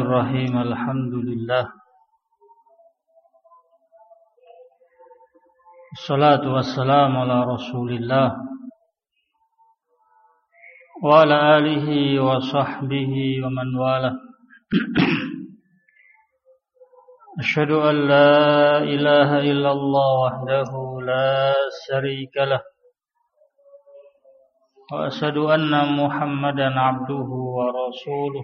Bismillahirrahmanirrahim. Alhamdulillah. Assalatu wassalamu ala Rasulillah wa ala alihi wa sahbihi wa man wala. Asyhadu an la ilaha illallah wahdahu la syarika lah. Wa asyhadu anna Muhammadan abduhu wa rasuluh.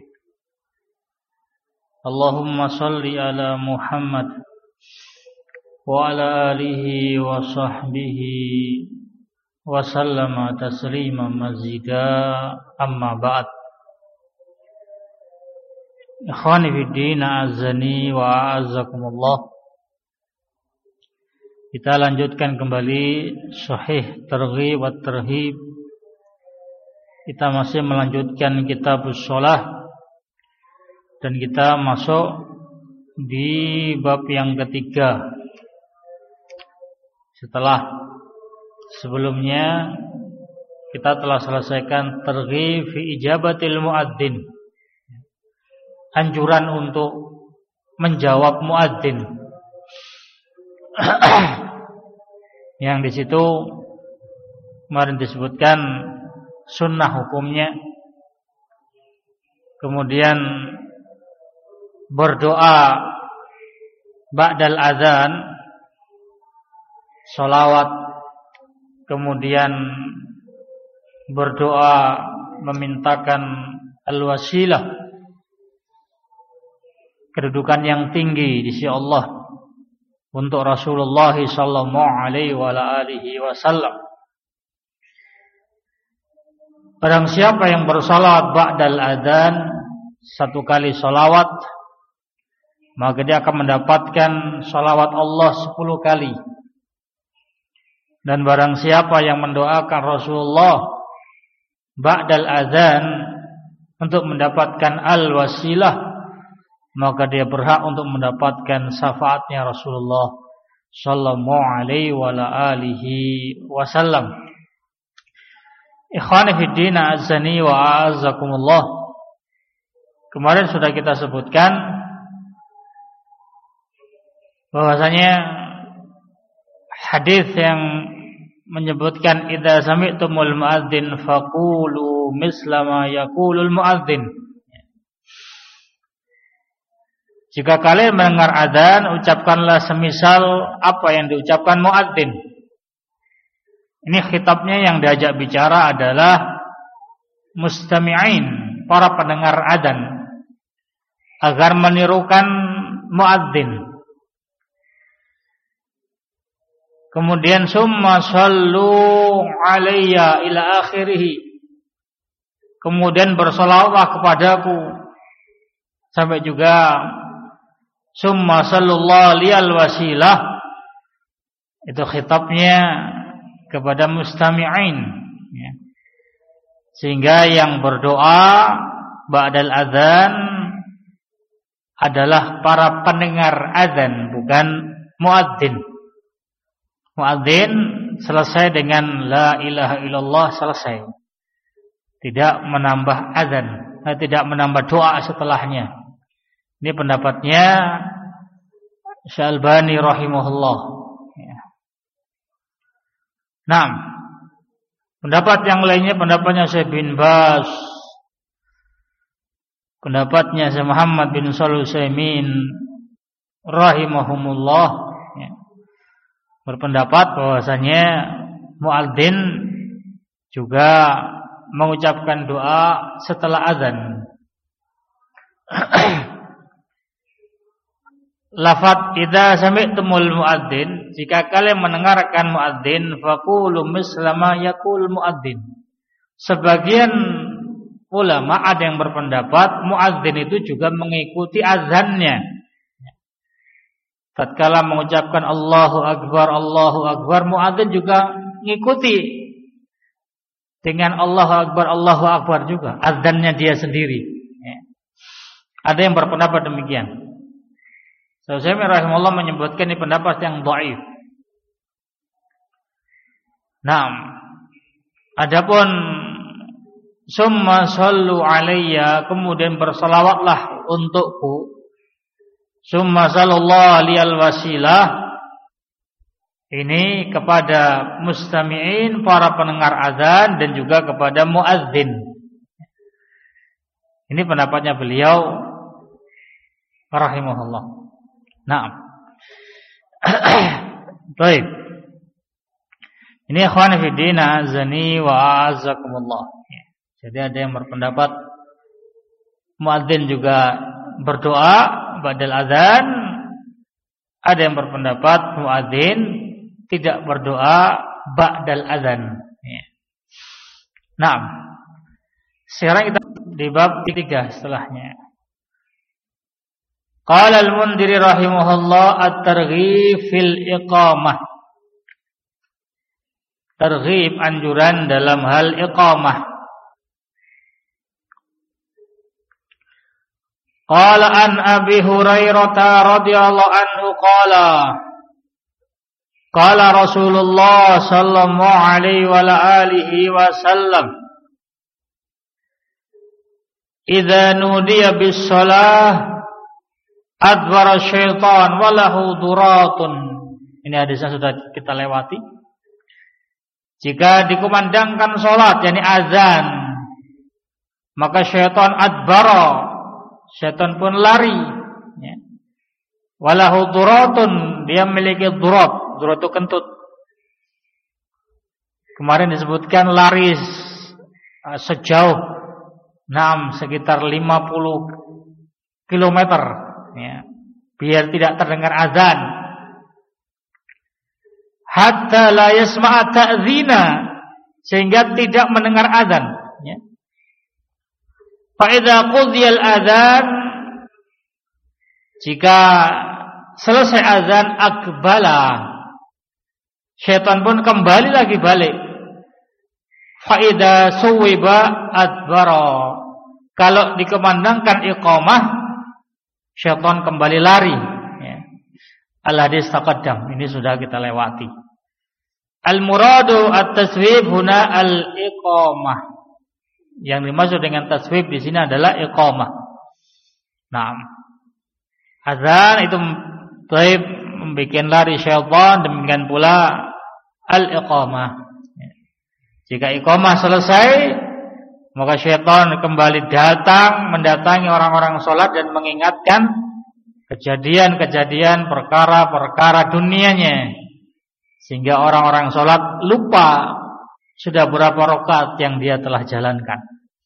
Allahumma salli ala Muhammad wa ala alihi wa sahbihi wa sallama taslima mazida, amma ba'd. Ikhwani fiddin, a'azzani wa a'azzakumullah. Kita lanjutkan kembali Sahih Targhib wa Tarhib. Kita masih melanjutkan Kitabus Shalah dan kita masuk di bab yang ketiga. Setelah sebelumnya kita telah selesaikan targhib fi ijabatil muadzin, anjuran untuk menjawab muadzin. Yang di situ kemarin disebutkan sunnah hukumnya, kemudian berdoa ba'dal azan, sholawat, kemudian berdoa memintakan al-wasilah, kedudukan yang tinggi di sisi Allah untuk Rasulullah sallallahu alaihi wa alihi wasallam. Barang siapa yang bersalawat ba'dal adzan, satu kali salawat, maka dia akan mendapatkan salawat Allah 10 kali. Dan barang siapa yang mendoakan Rasulullah ba'dal adzan untuk mendapatkan al-wasilah, maka dia berhak untuk mendapatkan syafaatnya Rasulullah sallallahu alaihi wa alihi wasallam. Ikhwani fiddin, a'azzani wa a'azzakumullah. Kemarin sudah kita sebutkan bahwasanya hadis yang menyebutkan idza sami'tumul muadzin faqulu misla ma yaqulul muadzin. Jika kalian mendengar adzan, ucapkanlah semisal apa yang diucapkan muadzin. Ini khitabnya yang diajak bicara adalah mustami'in, para pendengar adzan, agar menirukan muadzin. Kemudian summa sallu alayya ila akhirih. Kemudian bersolawat kepadaku sampai juga summa sallallahu liyal wasilah. Itu khitabnya kepada mustami'in, ya. Sehingga yang berdoa ba'dal adzan adalah para pendengar adzan, bukan muadzin. Muadzin selesai dengan la ilaha illallah, selesai. Tidak menambah azan, tidak menambah doa setelahnya. Ini pendapatnya Syalbani rahimahullah. Nah, pendapat yang lainnya pendapatnya Syekh bin Baz, pendapatnya Syekh Muhammad bin Shalih Al-Utsaimin rahimahumullah, berpendapat bahwasanya muadzin juga mengucapkan doa setelah azan. Lafaz idza sami'tumul muadzin, jika kalian mendengarkan muadzin, faqulu misla ma yaqul muadzin. Sebagian ulama ada yang berpendapat muadzin itu juga mengikuti azannya. Tatkala mengucapkan Allahu Akbar, muadzin juga mengikuti dengan Allahu Akbar juga, azannya dia sendiri. Ada yang berpendapat demikian. Syekh rahimahullah menyebutkan ini pendapat yang dhaif. Nah, adapun Summa sallu alayya, kemudian bersalawatlah untukku. Summa sallallahu liyal wasilah, ini kepada mustami'in, para pendengar azan, dan juga kepada muadzin. Ini pendapatnya beliau rahimahullah. Naam. Baik. Ini ikhwan fi din, azani wa a'azzakumullah. Jadi ada yang berpendapat muadzin juga berdoa ba'dal azan, ada yang berpendapat muadzin tidak berdoa ba'dal azan. Naam. Sekarang kita di bab 3 setelahnya. Qala al-Mundhiri rahimahullah at-targhib fil iqamah. Targhib, anjuran dalam hal iqamah. Qala an Abi Hurairah radhiyallahu anhu qala qala Rasulullah sallallahu alaihi wa alihi wasallam, idza nudiya bis shalah adbara syaitan walahu duratun. Ini hadisnya sudah kita lewati. Jika dikumandangkan salat, yakni azan, maka syaitan adbara, syaitan pun lari, ya. Walahu duratun, dia memiliki durat. Durat itu kentut. Kemarin disebutkan lari sejauh sekitar 50 kilometer, ya, biar tidak terdengar azan. Hatta la yasma'a ta'zina, sehingga tidak mendengar azan, ya. Fa idza qudiyal adzan, jika selesai azan, akbala, syaitan pun kembali lagi balik. Fa idza suwiba adbara, kalau dikumandangkan iqamah, syaitan kembali lari, ya. Al-hadis taqaddam, ini sudah kita lewati. Al-muradu at-taswib huna al-iqamah. Yang dimaksud dengan taswib di sini adalah iqamah. Nah, azan itu membuat lari syaitan, demikian pula al-iqamah. Jika iqamah selesai, maka syaitan kembali mendatangi orang-orang sholat dan mengingatkan kejadian-kejadian, perkara-perkara dunianya, sehingga orang-orang sholat lupa sudah berapa rakaat yang dia telah jalankan.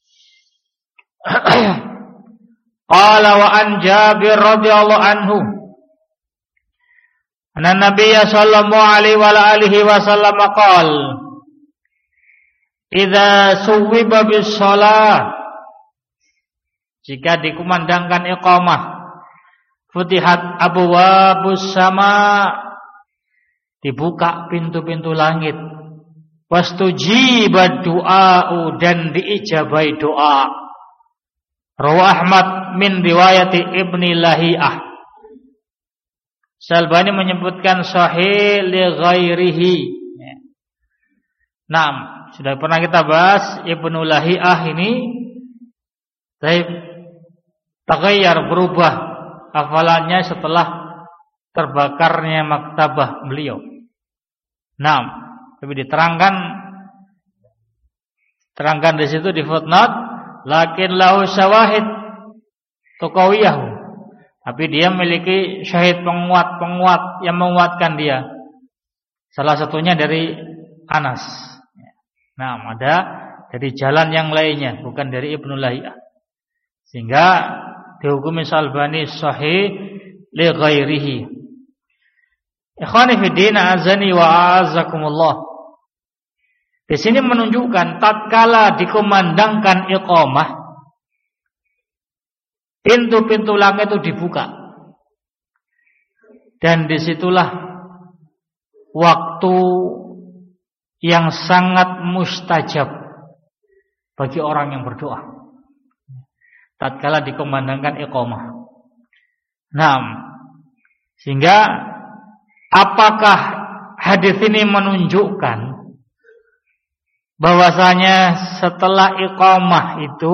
Qala wa an Jabir radhiyallahu anhu, anna Nabiyya sallallahu alaihi wa alihi wasallam qala, idza suwiba bis shalah, jika dikumandangkan iqamah, futihat abwabus sama, dibuka pintu-pintu langit, wastujiba du'a'u, dan diijabai doa. Rawi Ahmad min riwayati Ibni Lahiyah. Syalbani menyebutkan sahih li ghairihi. Nah, sudah pernah kita bahas Ibnu Lahiyah ini taghayyar, berubah hafalannya setelah terbakarnya maktabah beliau. Nah, tapi diterangkan di situ di footnote, lakin lahu syawahid tuqawiyahu, tapi dia memiliki syahid penguat yang menguatkan dia. Salah satunya dari Anas. Nah, ada dari jalan yang lainnya, bukan dari Ibnu Lahiyah, sehingga dihukumi Syalbani sahih li ghairihi. Ikhwani fi din, azani wa a'azzakumullah. Di sini menunjukkan tatkala dikumandangkan iqamah, pintu-pintu langit itu dibuka, dan disitulah waktu yang sangat mustajab bagi orang yang berdoa. Tatkala dikumandangkan iqamah. Nah, sehingga apakah hadis ini menunjukkan bahwasanya setelah iqamah itu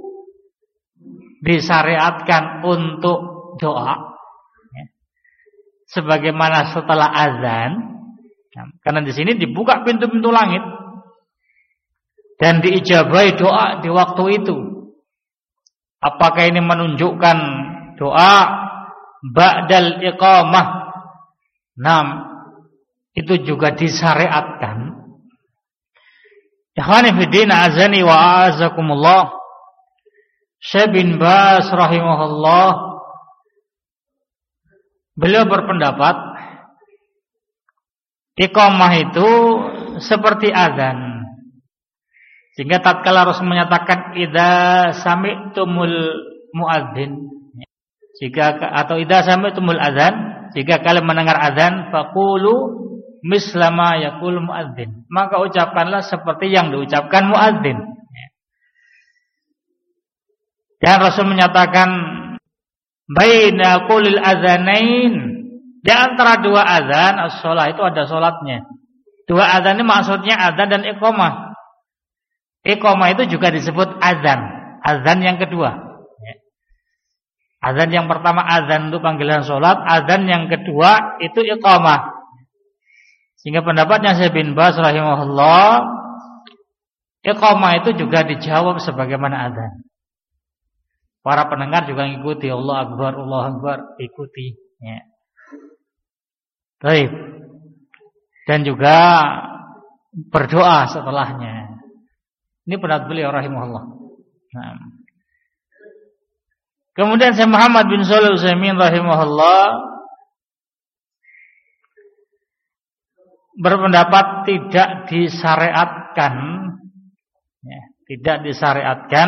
disyariatkan untuk doa, ya, sebagaimana setelah azan. Karena di sini dibuka pintu-pintu langit dan diijabahi doa di waktu itu. Apakah ini menunjukkan doa ba'dal iqamah? Itu juga disyariatkan. Ikhwani fiddin, azani wa azakumullah. Syekh bin Baz rahimahullah, beliau berpendapat iqamah itu seperti azan. Sehingga tatkala Rasul menyatakan idza sami'tumul muadzin, atau idza sami'tumul azan, jika kalian mendengar azan, faqulu mislama yaqul muadzin, maka ucapkanlah seperti yang diucapkan muadzin. Dan Rasul menyatakan baina qulil adzanain, di antara dua azan as-shalah itu ada salatnya. Dua azan ini maksudnya azan dan iqamah. Iqamah itu juga disebut azan, azan yang kedua. Azan yang pertama azan itu panggilan salat, azan yang kedua itu iqamah. Sehingga pendapatnya Syekh bin Baz rahimahullah, iqamah itu juga dijawab sebagaimana azan. Para pendengar juga ngikuti, Allah Akbar, ikuti. Ya. Baik. Dan juga berdoa setelahnya. Ini pendapat beliau rahimahullah. Nah. Kemudian Syekh Muhammad bin Shalih Al-Utsaimin rahimahullah berpendapat tidak disyariatkan, ya, tidak disyariatkan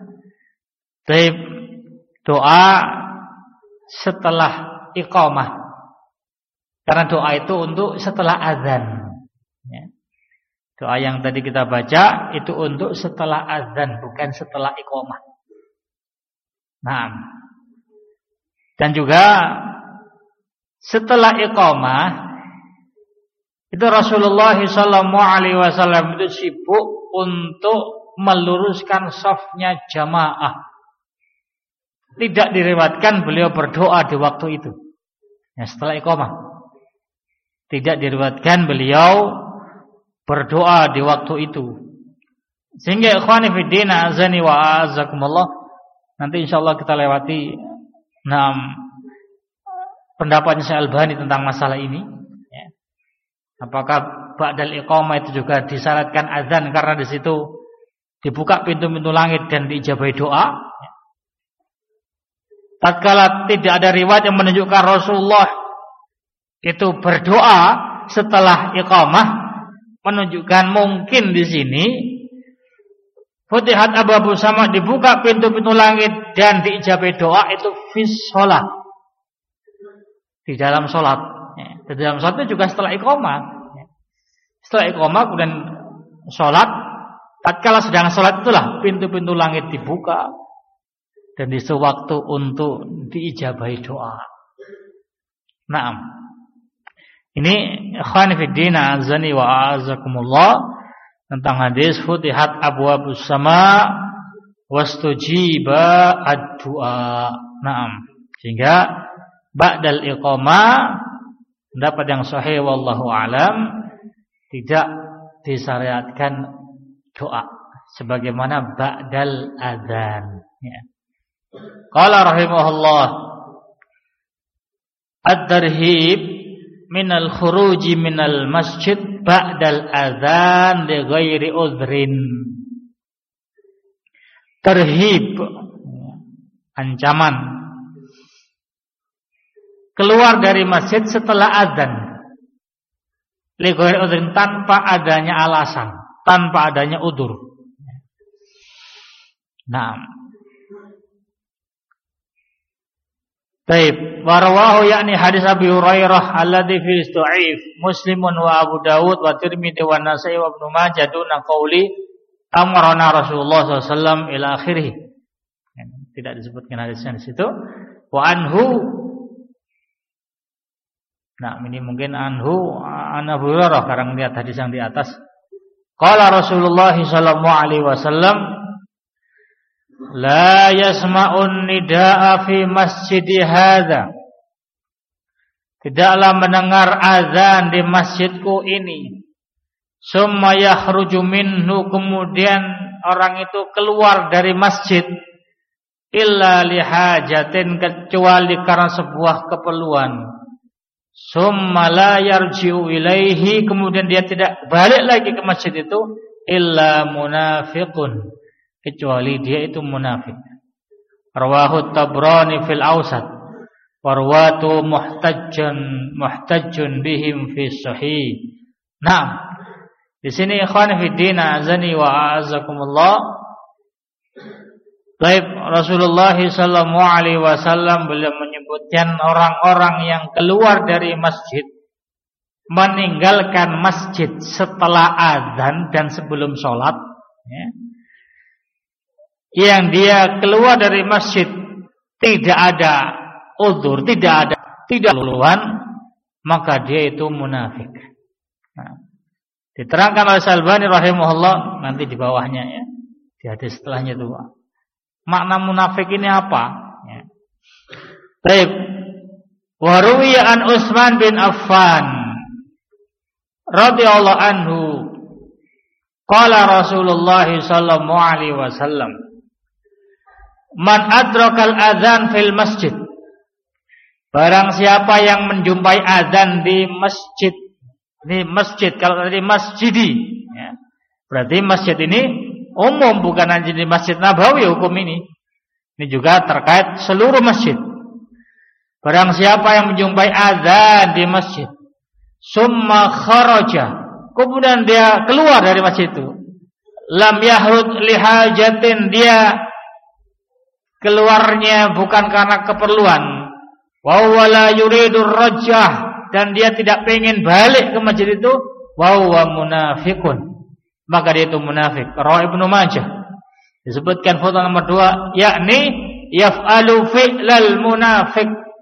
doa setelah iqamah, karena doa itu untuk setelah azan. Ya. Doa yang tadi kita baca itu untuk setelah azan, bukan setelah iqamah. Nah, dan juga setelah iqamah itu Rasulullah SAW itu sibuk untuk meluruskan safnya jamaah. Tidak diriwayatkan beliau berdoa di waktu itu. Ya, setelah iqamah. Tidak diriwayatkan beliau berdoa di waktu itu. Sehingga ikhwani fiddin azani wa azakumullah, nanti insyaallah kita lewati pendapatnya Syekh Albani tentang masalah ini. Apakah ba'dal iqamah itu juga disyaratkan azan karena di situ dibuka pintu-pintu langit dan diijabahi doa? Tatkala tidak ada riwayat yang menunjukkan Rasulullah itu berdoa setelah iqamah, menunjukkan mungkin di sini futihat abwaabus sama, dibuka pintu-pintu langit dan diijabahi doa itu fis shalah, di dalam salat. Di dalam salat itu juga setelah iqamah. Setelah iqamah kemudian salat, tatkala sedang salat itulah pintu-pintu langit dibuka dan di sewaktu untuk diijabahi doa. Naam. Ini ikhwan fiddin azani wa azakumullah tentang hadis futihat abwaabus sama wastujiba ad-du'a. Naam. Sehingga ba'dal iqamah, pendapat yang sahih wallahu alam, tidak disyariatkan doa sebagaimana ba'dal adzan. Ya. Qala rahimahullah, ad-darhib minal khuruji minal masjid ba'dal adzan li ghairi udhrin. Tarhib, ancaman keluar dari masjid setelah adzan li ghairi udhrin, tanpa adanya alasan, tanpa adanya udzur. Naam. Baik, warawahu yakni hadis Abi Hurairah alladzi fi dhaif Muslimun wa Abu Dawud wa Tirmidzi wa Nasa'i wa Ibnu Majah duna qauli amarna Rasulullah SAW ila akhirih. Tidak disebutkan hadisnya di situ. Wa anhu, nah ini mungkin anhu an Abu Hurairah, karena melihat hadis yang di atas Qala Rasulullah sallallahu alaihi wasallam, la yasma'un nida'a fi masjidi hadza. Tidaklah mendengar azan di masjidku ini. Summa yakhruju minhu, kemudian orang itu keluar dari masjid, illa lihajatin, kecuali karena sebuah keperluan. Summa la yarji'u ilaihi, kemudian dia tidak balik lagi ke masjid itu, illa munafiqun, kecuali dia itu munafik. Rawahu Tabrani fil Awsat, warwatu muhtajjun bihim fi sahih. Nah, di sini ikhwan fi din, azani wa a'azakumullah. Baik, Rasulullah sallallahu alaihi wasallam beliau menyebutkan orang-orang yang keluar dari masjid, meninggalkan masjid setelah azan dan sebelum sholat, ya. Yang dia keluar dari masjid tidak ada uzur, tidak keluhan, maka dia itu munafik. Nah, diterangkan oleh Al-Albani rahimahullah nanti di bawahnya, ya, di hadis setelahnya itu, makna munafik ini apa? Ya. Baik. Wa ruwiya an Utsman bin Affan radhiyallahu anhu qala Rasulullah sallallahu alaihi wasallam, man adrakal adzan fil masjid, barang siapa yang menjumpai azan di masjid. Ini masjid, kalau tadi masjidi, ya, berarti masjid ini umum, bukan hanya di Masjid Nabawi hukum ini. Ini juga terkait seluruh masjid. Barang siapa yang menjumpai azan di masjid, summa kharaja, kemudian dia keluar dari masjid itu, lam yahrud lihajatin, dia keluarnya bukan karena keperluan, wa wala yuridur rajah, dan dia tidak pengen balik ke masjid itu, wa huwa munafiqun, maka dia itu munafik. Rawi Ibnu Majah disebutkan foto nomor 2, yakni yaf'alu fi'lal munafiq,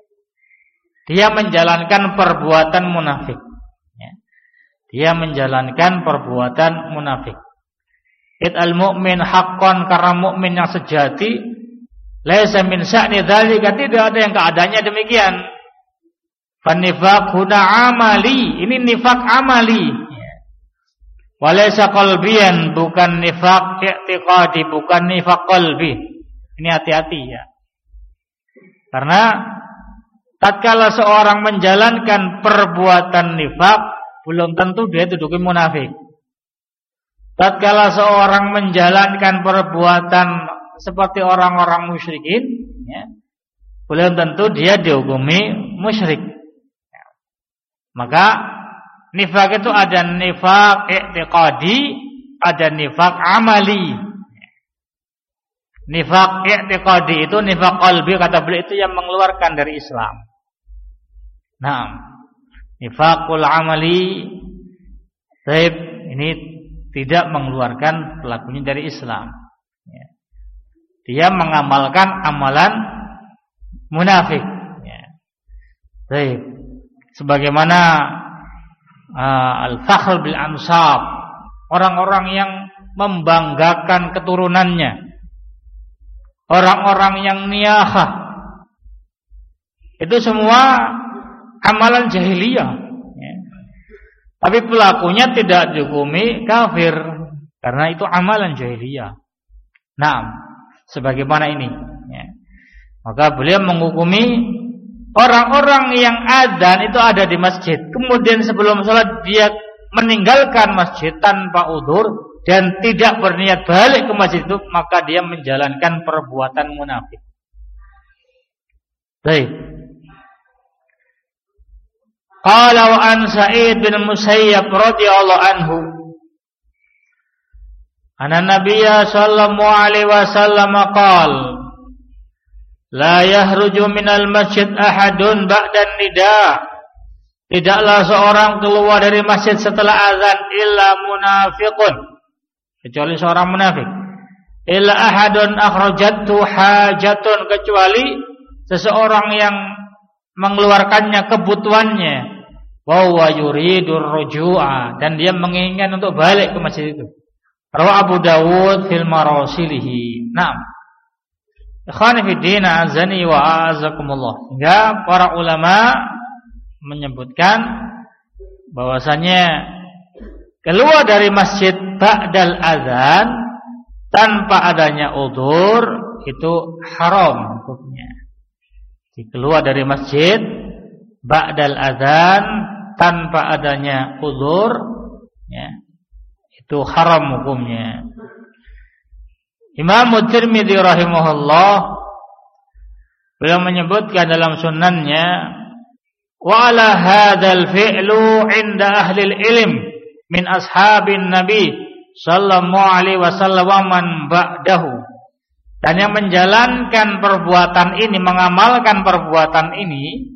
dia menjalankan perbuatan munafik, ya. Dia menjalankan perbuatan munafik. Al mu'min haqqan, karena mukmin yang sejati, laisa min sya'ni dzalika, tidak ada yang keadaannya demikian. Fanifaq huna amali, ini nifak amali. Walaysa qalbiyan, bukan nifak i'tiqadi, bukan nifak qalbi. Ini hati-hati, ya. Karena tatkala seorang menjalankan perbuatan nifak, belum tentu dia itu dukun munafik. Tatkala seorang menjalankan perbuatan seperti orang-orang musyrikin, ya, belum tentu dia dihukumi musyrik. Maka nifak itu ada nifak i'tiqadi, ada nifak amali. Nifak i'tiqadi itu nifak qalbi, kata beliau, itu yang mengeluarkan dari Islam. Nah, nifakul amali, baik, ini tidak mengeluarkan pelakunya dari Islam. Dia mengamalkan amalan munafik. Baik, sebagaimana al-fakhr bil ansab, orang-orang yang membanggakan keturunannya, orang-orang yang niyahah, itu semua amalan jahiliyah, ya. Tapi pelakunya tidak dihukumi kafir, karena itu amalan jahiliyah. Nah, sebagaimana ini, ya. Maka beliau menghukumi orang-orang yang adzan itu ada di masjid, kemudian sebelum sholat dia meninggalkan masjid tanpa udzur dan tidak berniat balik ke masjid itu, maka dia menjalankan perbuatan munafik. Baik. Qala wa an Sa'id bin Musayyab radhiyallahu anhu, anna Nabiyya sallallahu alaihi wasallam qala, la yahruju minal masjid ahadun ba'da nida, tidaklah seorang keluar dari masjid setelah azan illa munafiqun, kecuali seorang munafik. Illa ahadun akhrajathu hajatun, kecuali seseorang yang mengeluarkannya kebutuhannya. wa huwa yuridur ruju'a, dan dia menginginkan untuk balik ke masjid itu. Rawahu Abu Dawud fil marasilihi. Naam. Ikhwani fi din, azani wa a'azakumullah. Hingga para ulama menyebutkan bahwasanya keluar dari masjid ba'dal azan tanpa adanya udzur itu haram hukumnya. Keluar dari masjid ba'dal azan tanpa adanya udzur, ya, itu haram hukumnya. Imam Tirmidzi rahimahullah beliau menyebutkan dalam sunannya, wa ala hadzal fi'lu 'inda ahli ilm min ashabin nabi sallallahu alaihi wasallam wa man ba'dahu. Dan yang menjalankan perbuatan ini, mengamalkan perbuatan ini,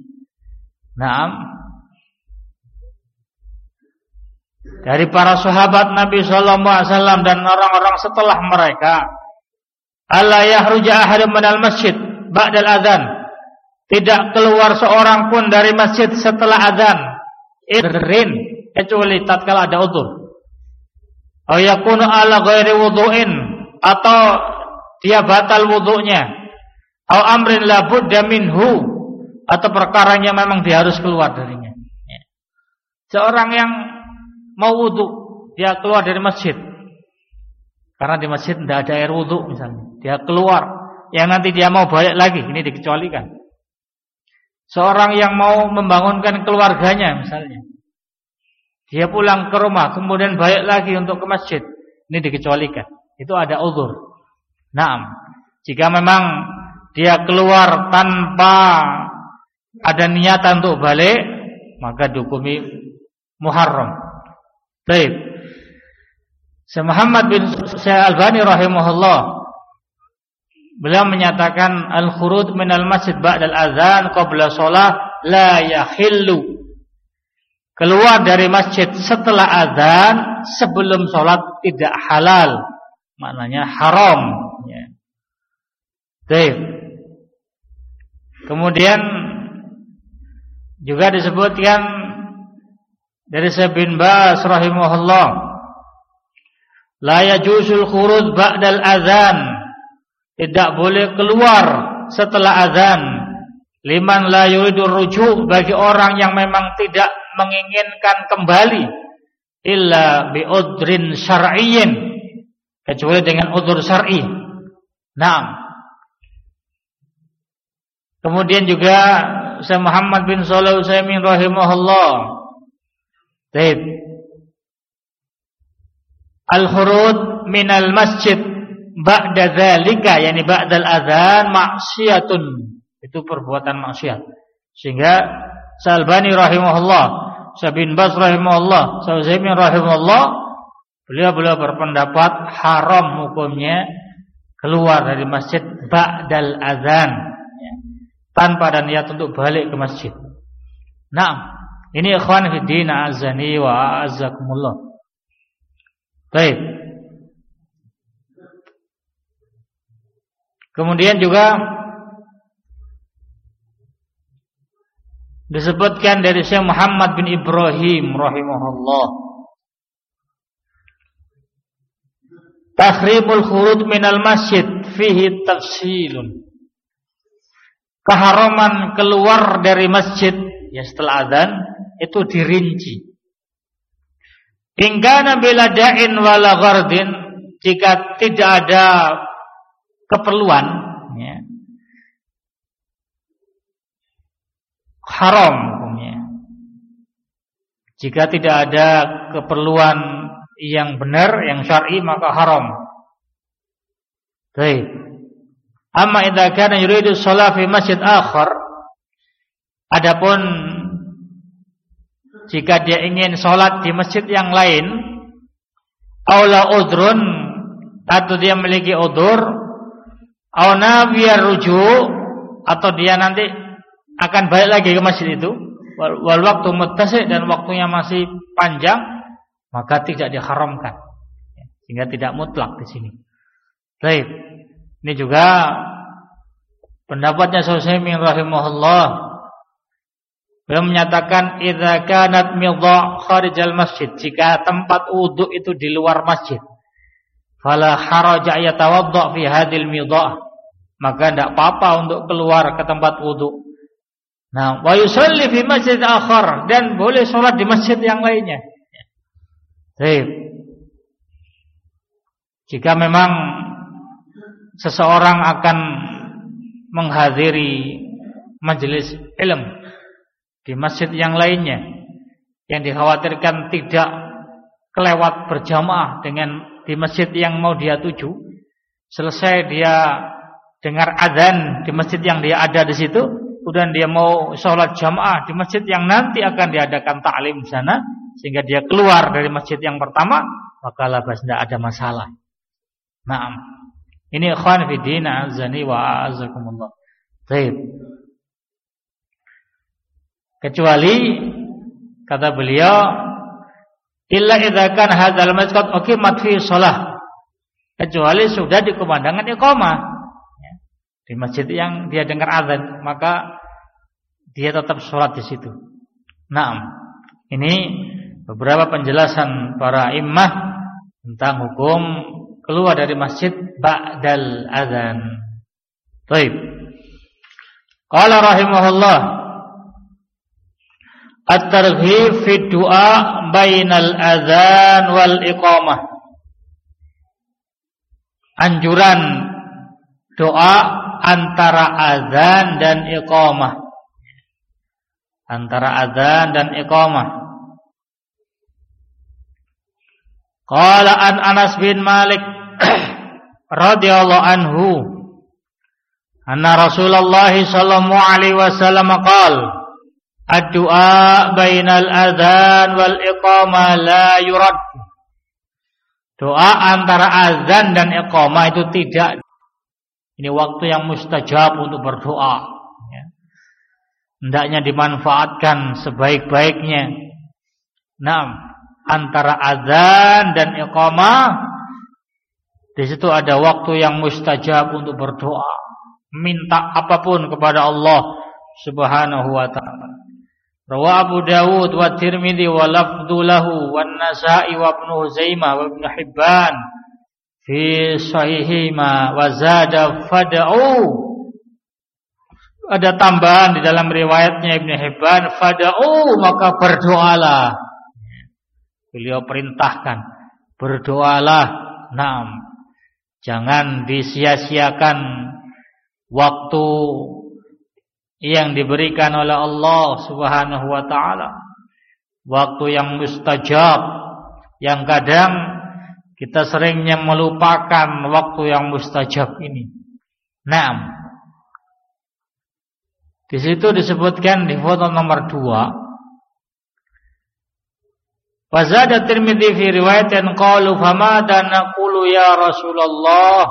dari para sahabat Nabi sallallahu alaihi wasallam dan orang-orang setelah mereka, alla yahruja ahadun minal masjid ba'dal adzan, tidak keluar seorang pun dari masjid setelah adzan, kecuali tatkala ada udzur. Aw yakunu ala ghairi wudhu'in, atau dia batal wudunya. Aw amrin la budda minhu, atau perkara yang memang dia harus keluar darinya. Seorang yang mau wudu, dia keluar dari masjid karena di masjid tidak ada air wudu misalnya, dia keluar, yang nanti dia mau balik lagi, ini dikecualikan. Seorang yang mau membangunkan keluarganya misalnya, dia pulang ke rumah kemudian balik lagi untuk ke masjid, ini dikecualikan. Itu ada uzur. Naam. Jika memang dia keluar tanpa ada niatan untuk balik, maka dihukumi muharram. Baik. Syekh Muhammad bin Al-Albani rahimahullah beliau menyatakan al-khuruj minal masjid ba'dal azan qabla shalah la yahillu. Keluar dari masjid setelah azan sebelum salat tidak halal, maknanya haram, ya. Baik. Kemudian juga disebutkan dari Syekh bin Baz rahimahullah, la yajuzul khuruj ba'dal azan, tidak boleh keluar setelah azan, liman la yuridur ruju', bagi orang yang memang tidak menginginkan kembali, illa bi udrin syar'iyyin, kecuali dengan udzur syar'i. Naam. Kemudian juga Syekh Muhammad bin Shalih Al-Utsaimin rahimahullah, baik, al-khuruj minal masjid ba'da dzalika, yani ba'dal adzan, maksiatun, itu perbuatan maksiat. Sehingga Al-Albani rahimahullah, Syekh bin Baz rahimahullah, Syekh Utsaimin rahimahullah, beliau berpendapat haram hukumnya keluar dari masjid ba'dal adzan, ya, tanpa ada niat untuk balik ke masjid. Nah, ini ikhwan fi din, azani wa azakumullah. Baik. Kemudian juga disebutkan dari Syekh Muhammad bin Ibrahim rahimahullah, tahrimul khuruj minal masjid fihi tafsilun. Keharaman keluar dari masjid, ya, setelah azan itu dirinci. Ingkana bila da'in wala ghardin, jika tidak ada keperluan, ya, haram hukumnya. Jika tidak ada keperluan yang benar, yang syar'i, maka haram. Baik. Amma idza kana yuridu shalah fi masjid akhar, adapun jika dia ingin sholat di masjid yang lain, aula udrun, atau dia memiliki udur, au nawiyar ruju', atau dia nanti akan balik lagi ke masjid itu, wal waktu muttasi', dan waktunya masih panjang, maka tidak diharamkan, sehingga tidak mutlak di sini. Baik, ini juga pendapatnya Syekh Utsaimin rahimahullah. Beliau menyatakan idza kanat midha kharijal masjid, jika tempat wudu itu di luar masjid, fala haraja yatawadda fi hadhil midha, maka tidak apa-apa untuk keluar ke tempat wudu. Nah, wa yusalli fi masjid akhar, dan boleh sholat di masjid yang lainnya. Baik. Jika memang seseorang akan menghadiri majelis ilmu di masjid yang lainnya, yang dikhawatirkan tidak kelewat berjamaah dengan di masjid yang mau dia tuju, selesai dia dengar azan di masjid yang dia ada di situ, kemudian dia mau sholat jamaah di masjid yang nanti akan diadakan ta'lim di sana, sehingga dia keluar dari masjid yang pertama, maka labas, tidak ada masalah. Naam. Ini ikhwan fi din, azani wa azakumullah. Baik. Kecuali kata beliau, illa idza kana hadzal masjid uqimat fi shalah. Kecuali sudah dikumandangkan iqamah di masjid yang dia dengar azan, maka dia tetap sholat di situ. Naam. Ini beberapa penjelasan para immah tentang hukum keluar dari masjid ba'dal azan. Baik. Qala rahimahullah, at-targhib fi du'a bainal azan wal iqamah. Anjuran doa antara azan dan iqamah. Antara azan dan iqamah. Qala an Anas bin Malik radhiyallahu anhu anna Rasulullah sallallahu alaihi wasallam qala ad-du'a bainal adzan wal iqamah la yurad. Doa antara azan dan iqamah itu tidak, ini waktu yang mustajab untuk berdoa, ya. Hendaknya dimanfaatkan sebaik-baiknya. Nah, antara azan dan iqamah di situ ada waktu yang mustajab untuk berdoa, minta apapun kepada Allah Subhanahu wa taala. Rawa Abu Dawud wa Tirmidzi wa lafdhu lahu wan Nasa'i wa Ibnu Huzaimah wa Ibnu Hibban fi sahihima wa zada fad'u. Ada tambahan di dalam riwayatnya Ibnu Hibban, fad'u, maka berdoalah. Beliau perintahkan, berdoalah. Naam. Jangan disia-siakan waktu yang diberikan oleh Allah Subhanahu wa taala. Waktu yang mustajab, yang kadang kita seringnya melupakan waktu yang mustajab ini. Naam. Di situ disebutkan di foto nomor 2. Wazada Tirmidzi fi riwayatin qalu fama naqulu ya Rasulullah.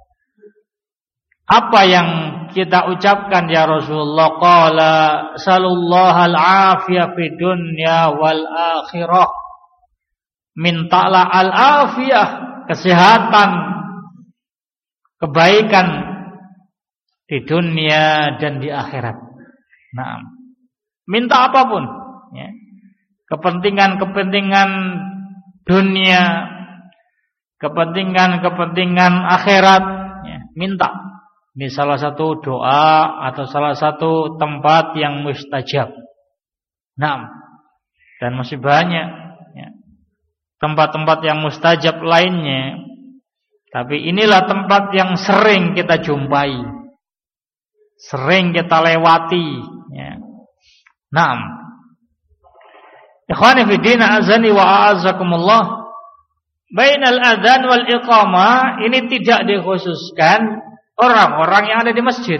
Apa yang kita ucapkan ya Rasulullah? Qala sallallahu al-afiyah fid dunya wal akhirah. Mintalah al-afiyah, kesehatan, kebaikan di dunia dan di akhirat. Nah, minta apapun, ya. Kepentingan-kepentingan dunia, kepentingan-kepentingan akhirat, ya, minta. Ini salah satu doa atau salah satu tempat yang mustajab. Nah, dan masih banyak, ya, tempat-tempat yang mustajab lainnya. Tapi inilah tempat yang sering kita jumpai, sering kita lewati, ya. Naam. Ikhwani fi din, azani wa a'azakumullah. Bainal adzan wal iqamah ini tidak dikhususkan orang-orang yang ada di masjid.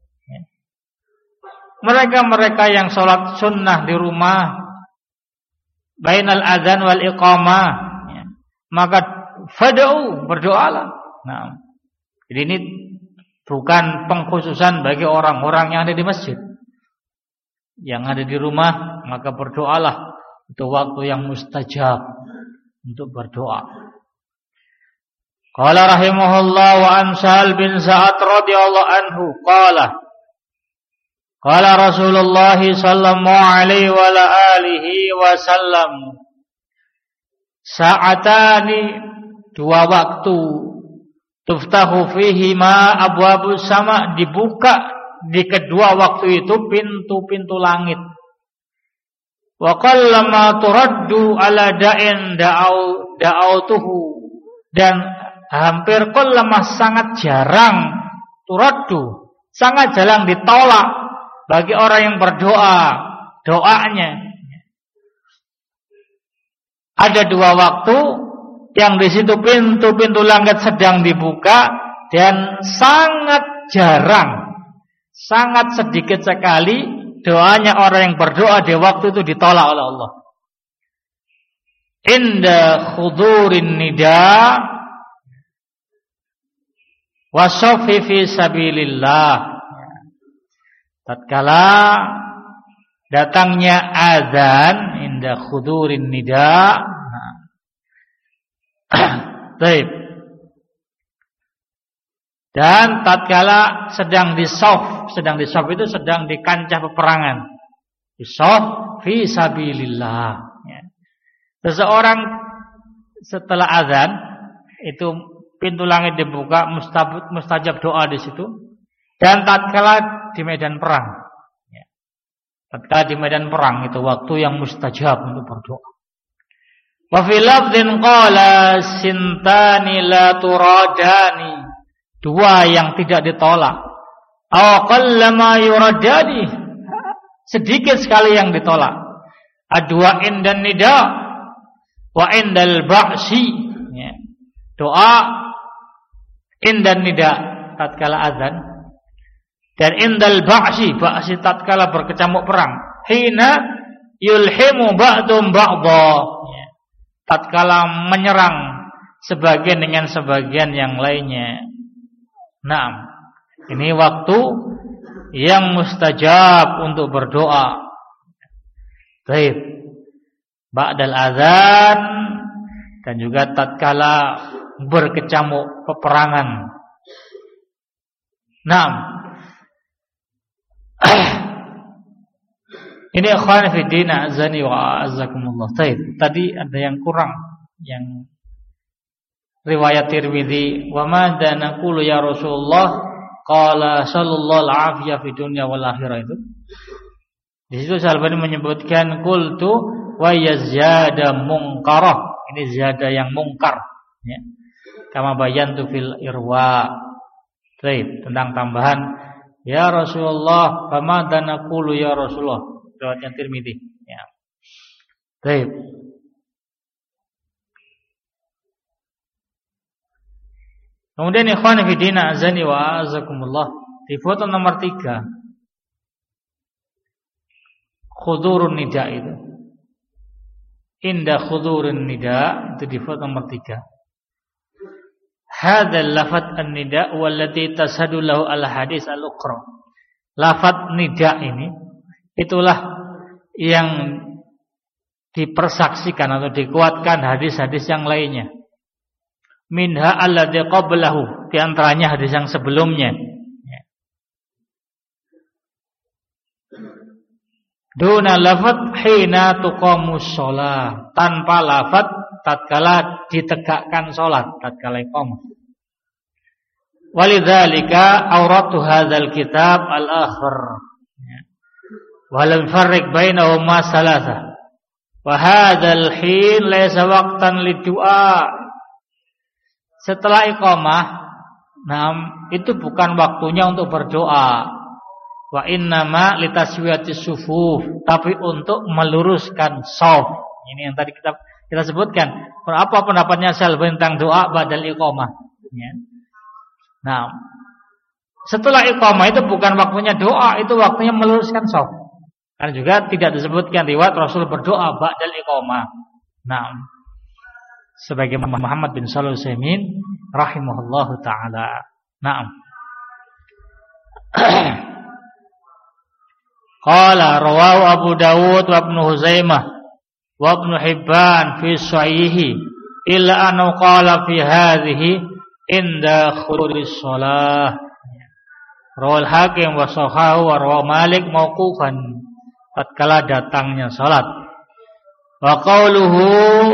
Mereka-mereka yang sholat sunnah di rumah, bainal adzan wal iqamah, maka fad'u, berdoalah. Nah, jadi ini bukan pengkhususan bagi orang-orang yang ada di masjid. Yang ada di rumah, maka berdoalah. Itu waktu yang mustajab untuk berdoa. Qala rahimahullah wa an Sahal bin Sa'ad radhiyallahu anhu qala Qala Rasulullah sallallahu alaihi wa alihi wasallam, sa'atani, dua waktu, tuftahu fihi ma abwabus sama, dibuka di kedua waktu itu pintu-pintu langit. Wa qallama turaddu ala da'in da'autuhu, dan hampir qallama, sangat jarang, turaddu, sangat jarang ditolak bagi orang yang berdoa, doanya. Ada dua waktu yang di situ pintu-pintu langit sedang dibuka, dan sangat jarang, sangat sedikit sekali doanya orang yang berdoa di waktu itu ditolak oleh Allah. Inda khudurin nida wasofi fi sabilillah, tatkala datangnya azan, inda khudurin nida. Baik. Dan tatkala sedang di shaf itu sedang di kancah peperangan. Di shaf fi sabilillah. Seseorang setelah azan itu pintu langit dibuka, mustajab doa di situ. Dan tatkala di medan perang, tatkala di medan perang itu waktu yang mustajab untuk berdoa. Wa fi lafdhin qala sintani la turadani, dua yang tidak ditolak. Aw qallama yuradani, sedikit sekali yang ditolak. Adwa indan nida wa indal ba'si, doa indan nida tatkala azan, dan indal ba'si tatkala berkecamuk perang. Hina yulhimu ba'dum ba'dha, tatkala menyerang sebagian dengan sebagian yang lainnya. Naam, ini waktu yang mustajab untuk berdoa. Baik, ba'dal azan, dan juga tatkala berkecamuk peperangan. Naam. Ini ikhwan fi din, azani wa azakumullah. Tadi ada yang kurang, yang riwayat Tirmidzi, wa madza naqulu ya Rasulullah, qala sallallahu alaihi fi dunya wal akhirah, itu. Di situ Al-Albani menyebutkan qultu wa yazada munkarah. Ini ziyada yang mungkar, ya. Kama bayantu fil irwa. Tentang tambahan ya Rasulullah, fa madza naqulu ya Rasulullah. Riwayat Tirmidzi, ya. Baik. Kemudian ikhwan fi din, azani wa azakumullah, di foto nomor 3, khudurun nida itu. Inda khudurun nida, itu di foto nomor 3. Hadzal lafaz an-nida wallati tashhadu lahu al-hadis al-ukhra. Lafaz nida ini, itulah yang dipersaksikan atau dikuatkan hadis-hadis yang lainnya. Minha alladzi qablahu, di antaranya hadis yang sebelumnya. Duna lafaz hina tuqamus shalah, tanpa lafaz tatkala ditegakkan salat, tatkala iqamah. Walidzalika auratu hadzal kitab al-akhir. Walam farriq bainahuma salatah. Wa hadzal hin laysa waqtan liddu'a. Setelah iqamah, itu bukan waktunya untuk berdoa. Wa innama litaswiyatis sufuf, tapi untuk meluruskan shaf. Ini yang tadi kita sebutkan. Apa pendapatnya Syalbani tentang doa ba'dal iqamah, ya. Nah, setelah iqamah itu bukan waktunya doa, itu waktunya meluruskan shaf. Karena juga tidak disebutkan riwayat Rasul berdoa ba'dal iqamah. Nah, sebagai Muhammad bin Shalih Al-Utsaimin rahimahullahu taala. Naam. Qala rawahu Abu Dawud wa Ibnu Huzaimah wa Ibnu Hibban fi sahihi illa annahu qala fi hadhihi inda khururis shalah. Rawal Hakim wa sahahu wa rawa Malik mauqufan, tatkala datangnya salat. Wa qauluhu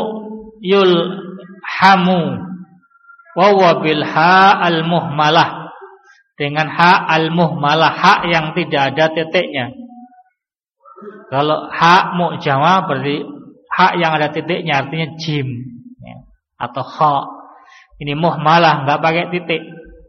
yulhamu wa huwa bil ha al muhmalah, dengan ha al muhmalah, ha yang tidak ada titiknya. Kalau ha mu'jamah berarti ha yang ada titiknya, artinya jim ya, atau kha. Ini muhmalah, enggak pakai titik.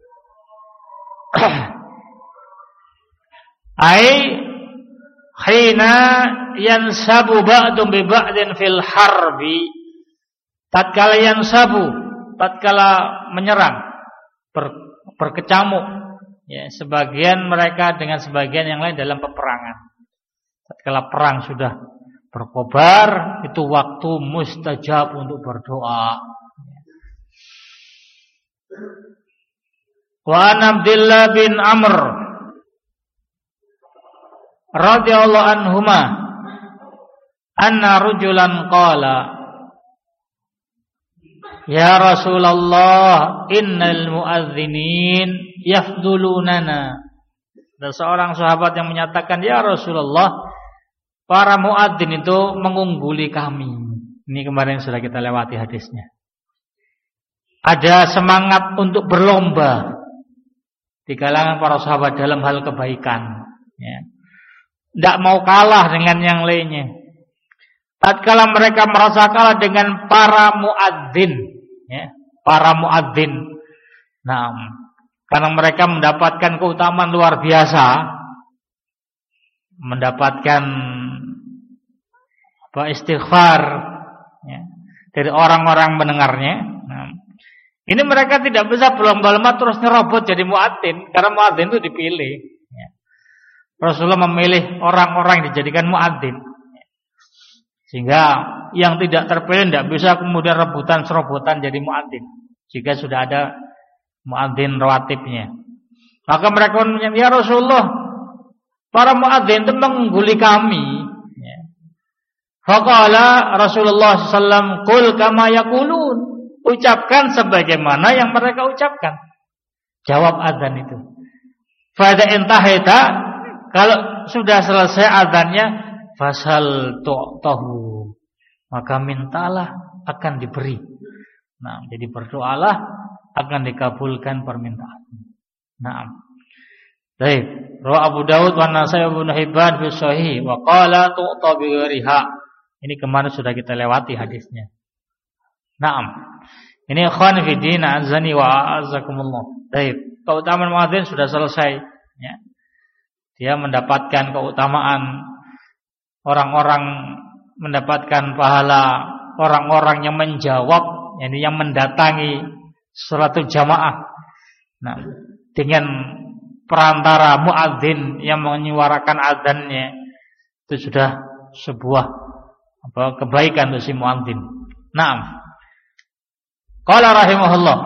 Ai hina yansabu ba'dun bi ba'din fil harbi, tatkala yansabu, tatkala menyerang, berkecamuk ya, sebagian mereka dengan sebagian yang lain dalam peperangan. Tatkala perang sudah berkobar, itu waktu mustajab untuk berdoa. Wa an Abdullah bin Amr radhiyallahu anhuma anna rajulan qala ya Rasulullah innal muadzinin yafdulunana. Ada seorang sahabat yang menyatakan, ya Rasulullah, para muadzin itu mengungguli kami. Ini kemarin sudah kita lewati hadisnya. Ada semangat untuk berlomba di kalangan para sahabat dalam hal kebaikan ya. Tidak mau kalah dengan yang lainnya. Tatkala mereka merasa kalah dengan para muadzin ya, para muadzin. Nah, karena mereka mendapatkan keutamaan luar biasa, mendapatkan istighfar ya, dari orang-orang mendengarnya. Nah, ini mereka tidak bisa berlomba-lomba terus nyerobot jadi muadzin, karena muadzin itu dipilih ya. Rasulullah memilih orang-orang yang dijadikan muadzin ya. Sehingga yang tidak terpilih tidak bisa kemudian rebutan-serobotan jadi muadzin jika sudah ada muadzin rawatibnya. Maka mereka menyatakan, ya Rasulullah, para muadzin itu mengungguli kami ya. Faqala Rasulullah SAW, qul kama yaqulun, ucapkan sebagaimana yang mereka ucapkan. Jawab azan itu. Fa idza intahita, kalau sudah selesai azannya, fasal tu'tahu, maka mintalah akan diberi. Nah, jadi berdoalah akan dikabulkan permintaan. Naam. Baik, rawi Abu Dawud wa Nasai wa Ibnu Hibban fi sahih wa qala tu'ta bi ghairiha. Ini kemarin sudah kita lewati hadisnya. Naam. Ini ikhwan fi din azani wa azakumullah. Baik, keutamaan muadzin sudah selesai ya. Dia mendapatkan keutamaan, orang-orang mendapatkan pahala orang-orang yang menjawab, yakni yang mendatangi salat jamaah. Nah, dengan perantara muadzin yang menyuarakan azannya, itu sudah sebuah kebaikan untuk si muadzin. Naam. Qala rahimahullah.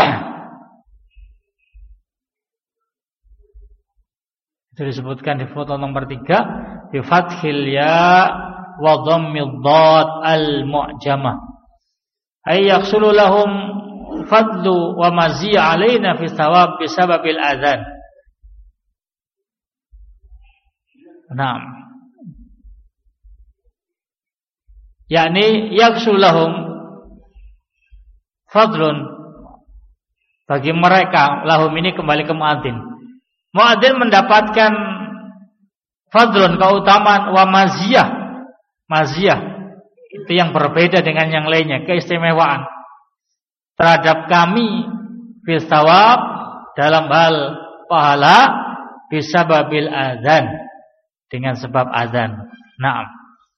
Itu disebutkan di foto nomor 3, bi fathil ya wa dhammid dhad al mu'jamah. Ay yahsulu lahum fadlu wa maziyya alaina fi thawab bi sababil adzan. Naam. Yakni yahsulu lahum fadlun, bagi mereka, lahum ini kembali ke muadzin. Muadzin mendapatkan fadlun, keutamaan, wa maziyah. Maziyah itu yang berbeda dengan yang lainnya, keistimewaan terhadap kami fil thawab, dalam hal pahala, bisababil adzan, dengan sebab azan. Naam.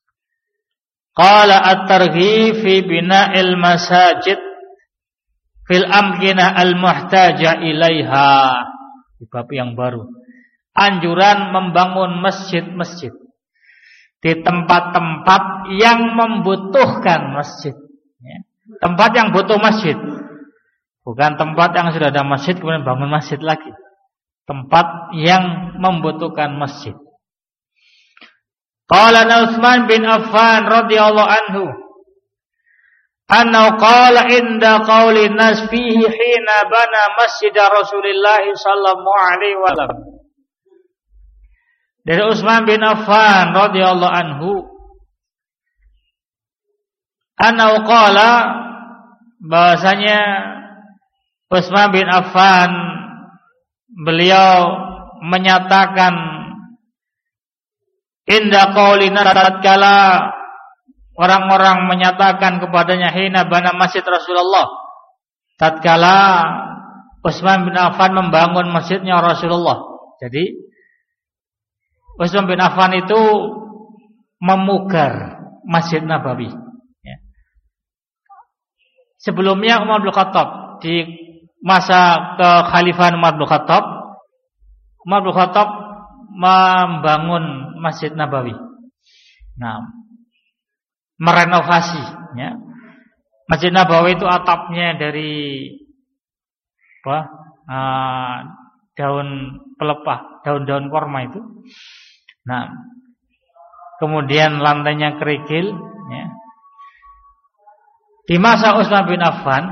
Qala at-targhib fi bina'il masajid fil amkinah al-muhtaja ilaiha. Di bab yang baru, anjuran membangun masjid-masjid di tempat-tempat yang membutuhkan masjid ya. Tempat yang butuh masjid, bukan tempat yang sudah ada masjid kemudian bangun masjid lagi. Tempat yang membutuhkan masjid. Qala Utsman bin Affan radhiyallahu anhu, annahu qala inda qauli nas fihi hina bana masjid Rasulillah sallallahu alaihi wasallam, dari Utsman bin Affan radhiyallahu anhu annahu qala, bahwasanya Utsman bin Affan beliau menyatakan inda qaulina, tatkala orang-orang menyatakan kepadanya hina bana masjid Rasulullah, tatkala Utsman bin Affan membangun masjidnya Rasulullah. Jadi Utsman bin Affan itu memugar Masjid Nabawi. Sebelumnya Umar bin Khattab, di masa kekhalifahan Umar bin Khattab, Umar bin Khattab membangun Masjid Nabawi. Nah, merenovasi, ya. Masjid Nabawi itu atapnya dari daun pelepah, daun-daun korma itu. Nah, kemudian lantainya kerikil, ya. Di masa Utsman bin Affan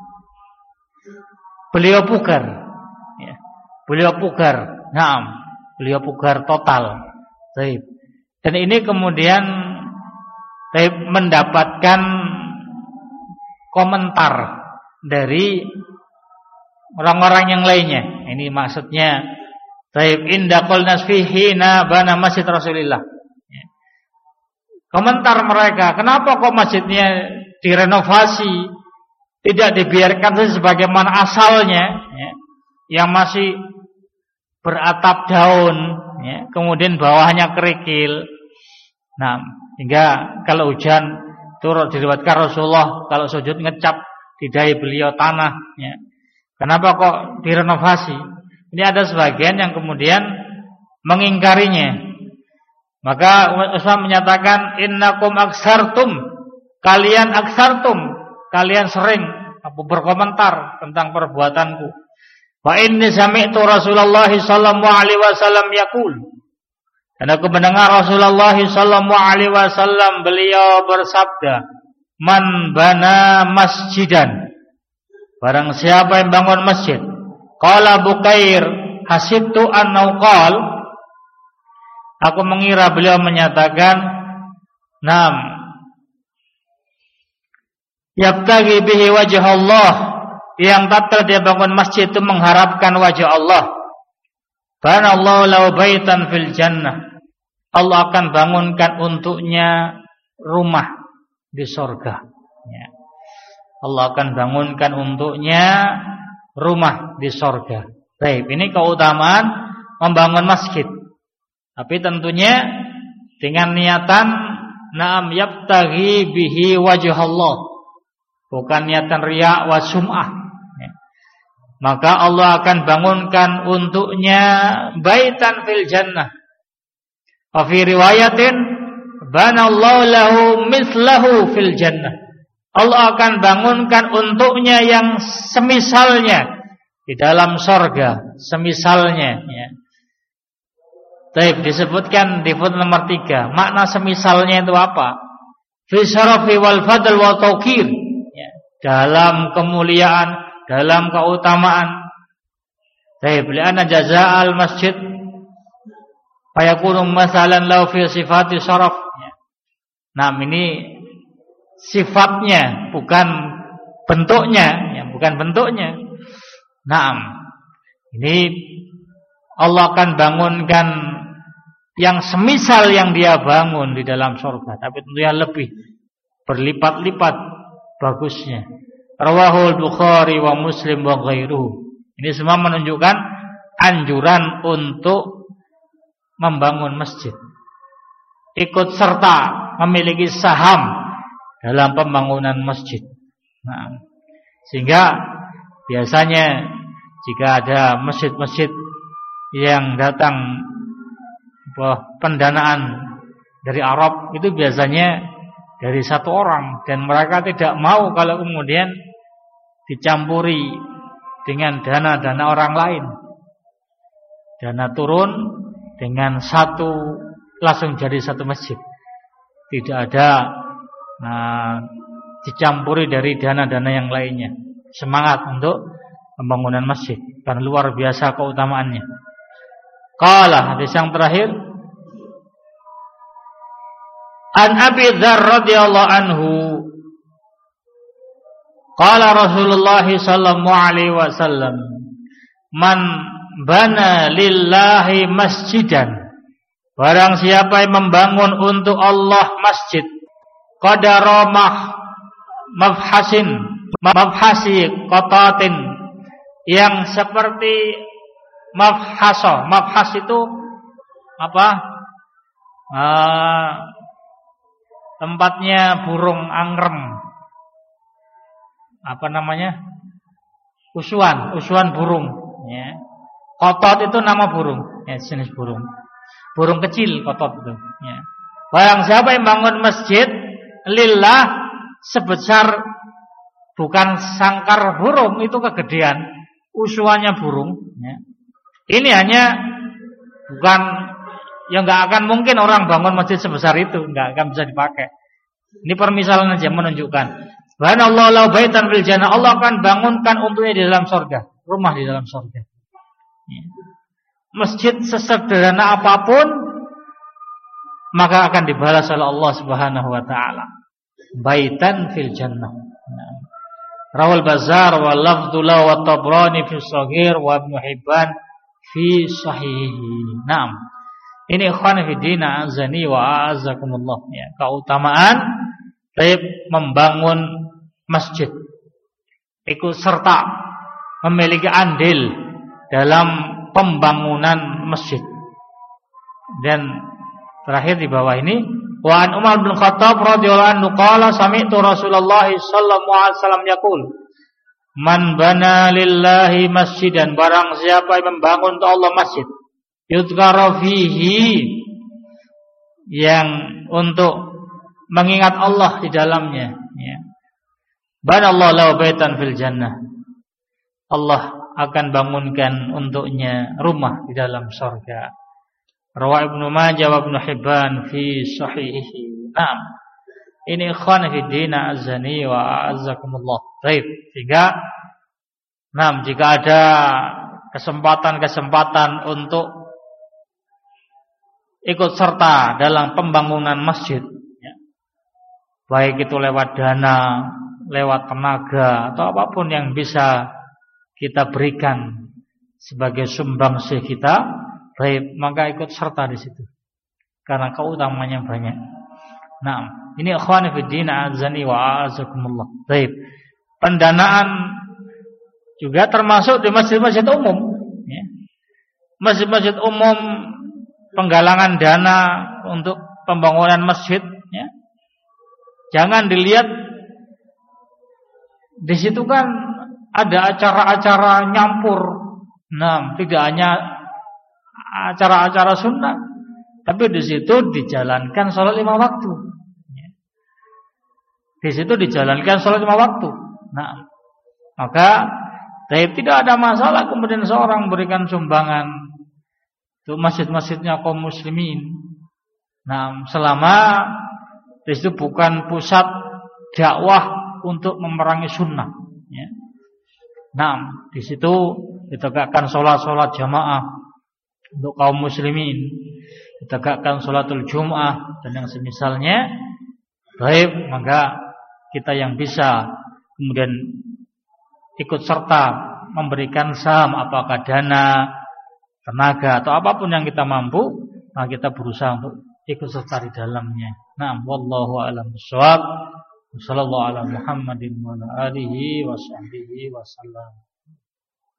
beliau pugar, ya. Beliau pugar, naam, beliau pugar total. Baik. Dan ini kemudian mendapatkan komentar dari orang-orang yang lainnya. Ini maksudnya taib inda qulnas fihi na bana masjid Rasulillah. Komentar mereka, kenapa kok masjidnya direnovasi, tidak dibiarkan sebagaimana asalnya, ya, yang masih beratap daun, ya, kemudian bawahnya kerikil. Nah, hingga kalau hujan turut diriwayatkan Rasulullah kalau sujud ngecap di dahi beliau tanah, ya. Kenapa kok direnovasi? Ini ada sebagian yang kemudian mengingkarinya. Maka Utsman menyatakan innakum aksartum, kalian aksartum, kalian sering berkomentar tentang perbuatanku. Wa inni sami'tu Rasulullah sallallahu alaihi wasallam yaqul, dan aku mendengar Rasulullah sallallahu alaihi wasallam beliau bersabda, man bana masjidan, barang siapa yang bangun masjid, qala Bukair hasibtu annahu qal, aku mengira beliau menyatakan, nam yabtaghi bihi wajh Allah, yang tatkala dia bangun masjid itu mengharapkan wajah Allah. Banallahu lahu baitan fil jannah, Allah akan bangunkan untuknya rumah di surga, ya. Allah akan bangunkan untuknya rumah di surga. Baik, ini keutamaan membangun masjid. Tapi tentunya dengan niatan na'am yabtaghi bihi wajh Allah, bukan niatan riya wa sum'ah, ya. Maka Allah akan bangunkan untuknya baitan fil jannah. Wa fi riwayatin banallahu lahu mislahu fil jannah, Allah akan bangunkan untuknya yang semisalnya di dalam surga, semisalnya, ya. Baik, disebutkan di footnote nomor 3. Makna semisalnya itu apa? Fi syarafi wal fadl wa tawqir, ya. Dalam kemuliaan, dalam keutamaan. Baik, li'anna jazaa'al masjid fayakunu masalan lahu fi sifati syaraf, ya. Nah, ini sifatnya, bukan bentuknya, ya, bukan bentuknya. Nah, ini Allah akan bangunkan yang semisal yang dia bangun di dalam surga, tapi tentunya lebih berlipat-lipat bagusnya. Rawahul Bukhari wa Muslim wa ghairuhu. Ini semua menunjukkan anjuran untuk membangun masjid, ikut serta memiliki saham dalam pembangunan masjid. Nah, sehingga biasanya jika ada masjid-masjid yang datang pendanaan dari Arab, itu biasanya dari satu orang, dan mereka tidak mau kalau kemudian dicampuri dengan dana-dana orang lain. Dana turun dengan satu, langsung jadi satu masjid. Tidak ada dicampuri dari dana-dana yang lainnya. Semangat untuk pembangunan masjid, dan luar biasa keutamaannya. Qala, hadis yang terakhir, An Abi Dzar radhiyallahu anhu qala Rasulullah sallallahu alaihi wasallam man bana lillahi masjidan, barang siapa yang membangun untuk Allah masjid, qadara mafhasi qatatin, yang seperti mafhas itu apa? Tempatnya burung angrem, apa namanya? Usuan burung, ya. Kotot itu nama burung, ya, jenis burung kecil kotot itu, ya. Barang siapa yang bangun masjid lillah, sebesar bukan sangkar burung, itu kegedean usuannya burung, ya. Ini hanya bukan, ya nggak akan mungkin orang bangun masjid sebesar itu, nggak akan bisa dipakai. Ini permisalan aja menunjukkan. Subhanallah lau baitan fil jannah, Allah akan bangunkan untuknya di dalam surga, rumah di dalam surga. Ya. Masjid sesederhana apapun maka akan dibalas oleh Allah Subhanahu wa taala. Baitan fil jannah. Rawal Bazzar wa lafdhu lahu wa Tabrani fi Shaghir wa Ibnu Hibban fi Sahih. Naam. Ini ikhwan fi din azani wa azakumullah, ya, keutamaan membangun masjid, ikut serta memiliki andil dalam pembangunan masjid. Dan terakhir di bawah ini, wa an Umar bin Khattab radhiyallahu anhu qala sami'tu Rasulullah sallallahu alaihi wasallam yaqul man bana lillahi masjidan, barang siapa yang membangun untuk Allah masjid, yudhkara fihi, yang untuk mengingat Allah di dalamnya, ya. Banallahu lahu baitan fil jannah, Allah akan bangunkan untuknya rumah di dalam surga. Rawa Ibnu Majah wa Ibnu Hibban fi sahihihi. Naam. Ini ikhwan fi din azani wa azzakumullah. Baik, jika ada kesempatan untuk ikut serta dalam pembangunan masjid, ya, baik itu lewat dana, lewat tenaga, atau apapun yang bisa kita berikan sebagai sumbangsih kita, baik, maka ikut serta di situ karena keutamanya banyak. Nah, ini ikhwan fi din azani wa azakumullah. Baik. Pendanaan juga termasuk di masjid-masjid umum, ya. Masjid-masjid umum, penggalangan dana untuk pembangunan masjid, ya. Jangan dilihat di situ kan ada acara-acara nyampur. Nah, tidak hanya acara-acara sunnah, tapi di situ dijalankan sholat 5 waktu. Di situ dijalankan sholat 5 waktu. Nah, maka tidak ada masalah kemudian seorang memberikan sumbangan untuk masjid-masjidnya kaum muslimin. Nah, selama di situ bukan pusat dakwah untuk memerangi sunnah, ya. Nah, di situ ditegakkan sholat jamaah untuk kaum muslimin, ditegakkan sholatul Jum'ah dan yang semisalnya. Baik, maka kita yang bisa kemudian ikut serta memberikan saham, apakah dana, tenaga, atau apapun yang kita mampu, maka kita berusaha untuk ikut serta di dalamnya. Nah, wallahu a'lam bishawab. Wassallallahu ala Muhammadin wa ala alihi wa sahbihi wasallam.